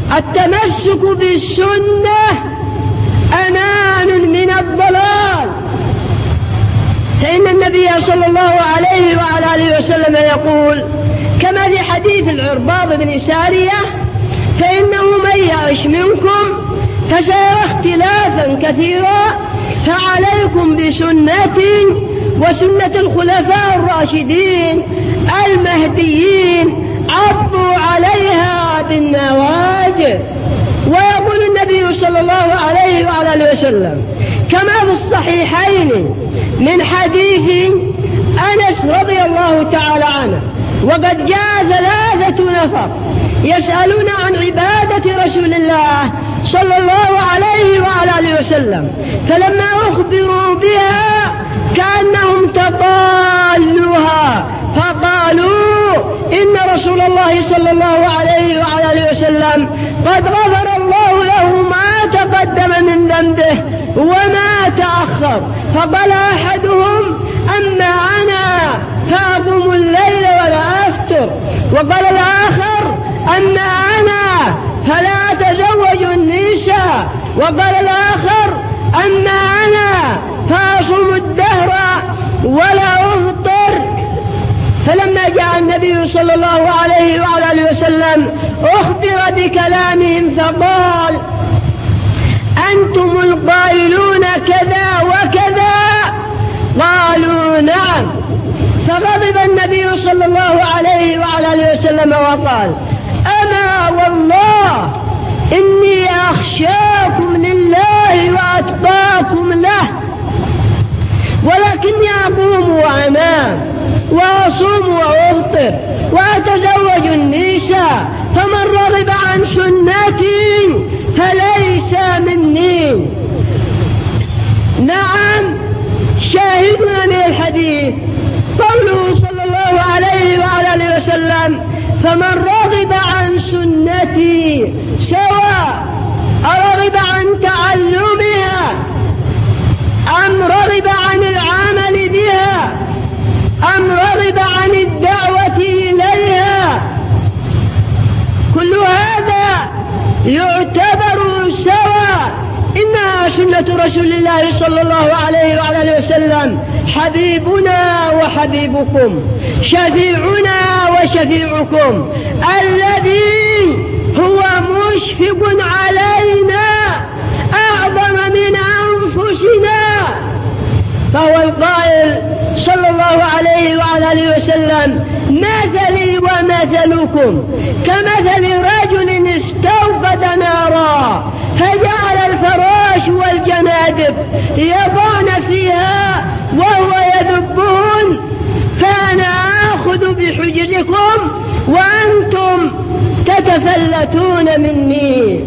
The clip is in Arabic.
التمسك بالسنة أمان من الضلال، فإن النبي صلى الله عليه وعلى آله وسلم يقول كما في حديث العرباض بن سارية: فإنه من يعش منكم فسيرى اختلافا كثيرا، فعليكم بسنتي وسنة الخلفاء الراشدين المهديين عضوا عليها بالنواجذ. ويقول النبي صلى الله عليه وعلى آله وسلم كما في الصحيحين من حديث أنس رضي الله تعالى عنه: وقد جاء 3 نفر يسألون عن عبادة رسول الله صلى الله عليه وعلى آله وسلم، فلما أخبروا بها كأنهم تقالوها، فقالوا إن رسول الله صلى الله عليه وعلى آله وسلم قد غفر الله له ما تقدم من ذنبه وما تأخر. فقال أحدهم: أما أنا فأقوم الليل ولا أفطر. وقال الآخر: أما أنا فلا أتزوج النساء. وقال الآخر: أما أنا فأصوم الدهر ولا أفطر. فلما جاء النبي صلى الله عليه وعلى آله وسلم أخبر بكلامهم فقال: أنتم القائلون كذا وكذا؟ قالوا: نعم. فغضب النبي صلى الله عليه وعلى آله وسلم وقال: أما والله إني أخشاكم لله وأتقاكم له، ولكني أقوم وأنام وأصوم وأفطر وأتزوج النساء، فمن رغب عن سنتي فليس مني. نعم، شاهدنا من الحديث قوله صلى الله عليه وعلى آله وسلم: فمن رغب عن سنتي، سواء رغب عن تعلمها أم رغب عن العمل بها أم رغب عن الدعوة إليها، كل هذا يعتبر سواء. إنها سنة رسول الله صلى الله عليه وعلى آله وسلم، حبيبنا وحبيبكم، شفيعنا وشفيعكم، الذي هو مشفق علينا أعظم من أنفسنا. فهو القائل صلى الله عليه وعلى آله وسلم: مثلي ومثلكم كمثل رجل استوقد نارا فجعل الفراش والجنادب يضعن فيها وهو يذبهن، فأنا آخذ بحجزكم وأنتم تتفلتون مني.